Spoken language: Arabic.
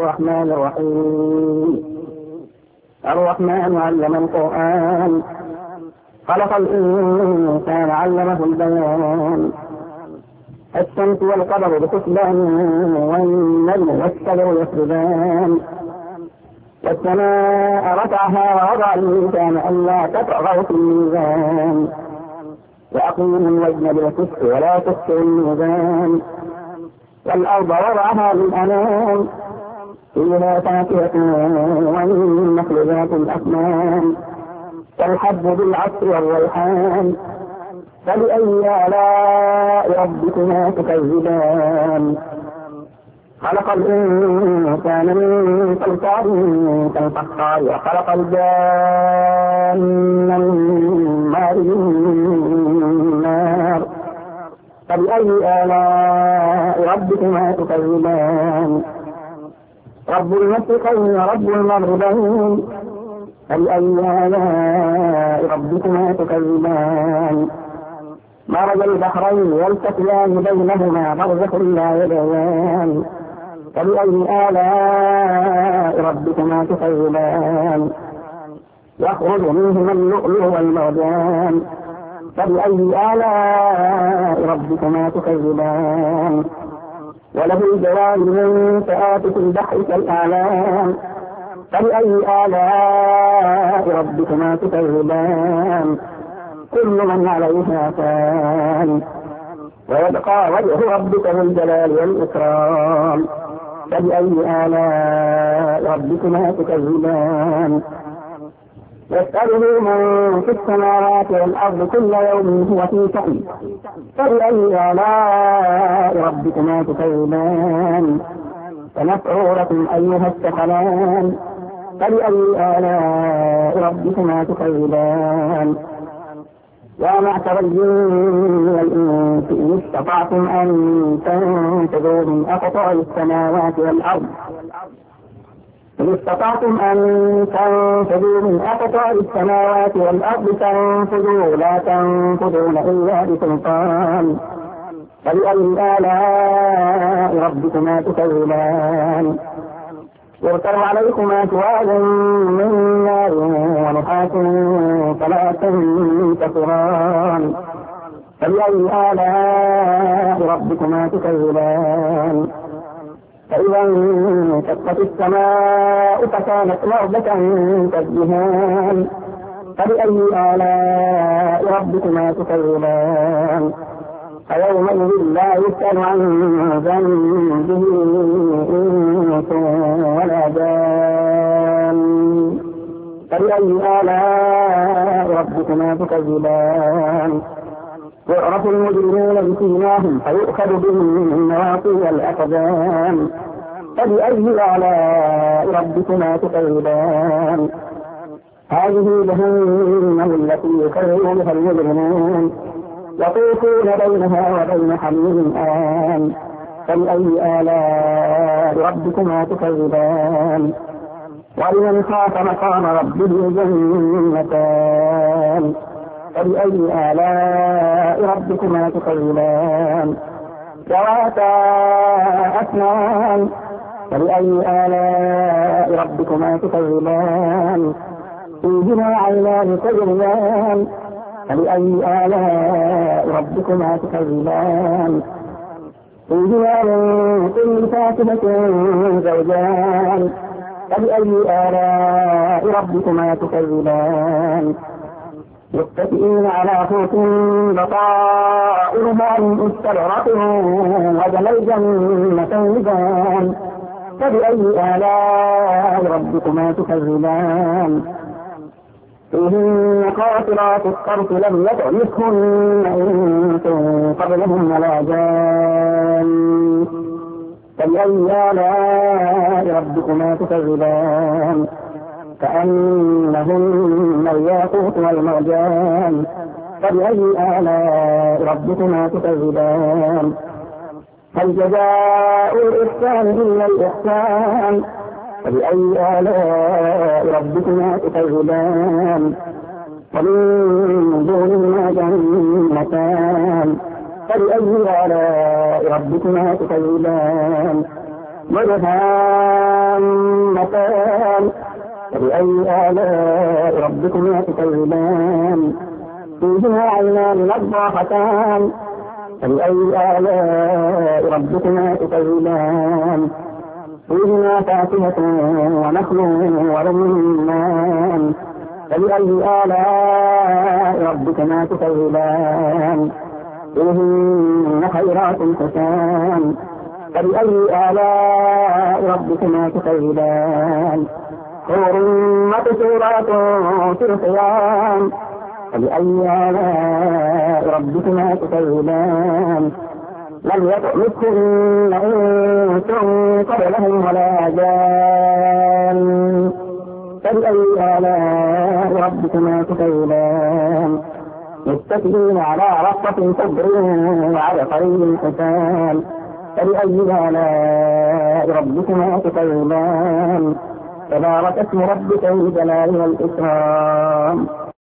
الرحمن الرحيم. الرحمن علم القرآن، خلق الإنسان علمه البيان. الشمس والقمر بحسبان، والنجم والشجر يسجدان. والسماء رفعها ووضع الميزان ألا تطغوا في الميزان، وأقيموا الوزن بالقسط ولا تخسروا الميزان. والأرض وضعها للأنام، فيها فاكهة والنخل ذات الأكمام، والحب بالعصر والريحان. فبأي آلاء ربكما تكذبان؟ خلق الإنسان من صلصال كالفخار، وخلق الجان من مارج من نار. فبأي آلاء ربكما تكذبان؟ رب المشرقين ورب المغربين، فبأي آلاء ربكما تكذبان؟ مرج البحرين يلتقيان بينهما برزخ لا يبغيان. فبأي آلاء ربكما تكذبان؟ يخرج منهما اللؤلؤ والمرجان. فبأي آلاء ربكما تكذبان؟ وله الجوار المنشآت في البحر كالأعلام. فبأي آلاء ربكما تكذبان؟ كل من عليها فان، ويبقى وجه ربك ذو الجلال والإكرام. فبأي آلاء ربكما تكذبان؟ يسأله من في السماوات والأرض كل يوم هو في شأن. فبأي آلاء ربكما تكذبان؟ فمسعورة أيها الثقلان. فبأي آلاء ربكما تكذبان؟ يا معشر الجن والإنس إن استطعتم أن تنفذوا من أقطار السماوات والأرض، إن استطعتم أن تنفذوا من أقطار السماوات والأرض تنفذوا لا تنفذون إلا بسلطان. فبأي آلاء ربكما تكذبان؟ يرسل عليكما شواظ من نار ونحاس فلا تنتصران. فبأي آلاء ربكما تكذبان؟ فإذا انشقت السماء فكانت وردة كالدهان. فبأي آلاء ربكما تكذبان؟ فيومئذ لا يسأل عن ذنبه إنس ولا جان. فبأي آلاء ربكما تكذبان؟ يعرف المجرمون بسيماهم فيؤخذ بالنواصي والأقدام. فبأي آلاء ربكما تكذبان؟ هذه جهنم التي يكذب بها المجرمون، يطوفون بينها وبين حميم آن. فبأي آلاء ربكما تكذبان؟ ولمن خاف مقام ربه جنتان. فبأي آلاء ربكما تكذبان؟ ذواتا أفنان. فبأي آلاء ربكما تكذبان؟ فيهما عينان تجريان. فبأي آلاء ربكما تكذبان؟ فيهما من كل فاكهة زوجان. فبأي آلاء ربكما تكذبان؟ متكئين على فرش بطائرها من استبرق وجنى الجنتين. فبأي آلاء ربكما تكذبان؟ فيهن قاصرات الطرف لم يطمثهن إنس قبلهم ولا جان. فبأي آلاء ربكما تكذبان؟ كأنهن الياقوت والمرجان. فبأي آلاء ربكما تكذبان؟ هل جزاء الإحسان إلا الإحسان؟ فبأي آلاء ربكما تكذبان؟ ومن دونهما جنتان. فبأي آلاء ربكما تكذبان؟ مدهامتان. فبأي آلاء ربكما تكذبان فيهما عينان نضاختان فبأي آلاء ربكما تكذبان فيهما فاكهة ونخل ورمان فبأي آلاء ربكما تكذبان فيهن خيرات حسان فبأي آلاء ربكما تكذبان حور مقصورات في الخيام فبأي آلاء ربكما تكذبان لم يطمثهن إنس قبلهم ولا جان فبأي آلاء ربكما تكذبان متكئين على رصة خضر وعبقري حسان فبأي آلاء ربكما تكذبان تبارك اسم ربك ذي الجلال والإكرام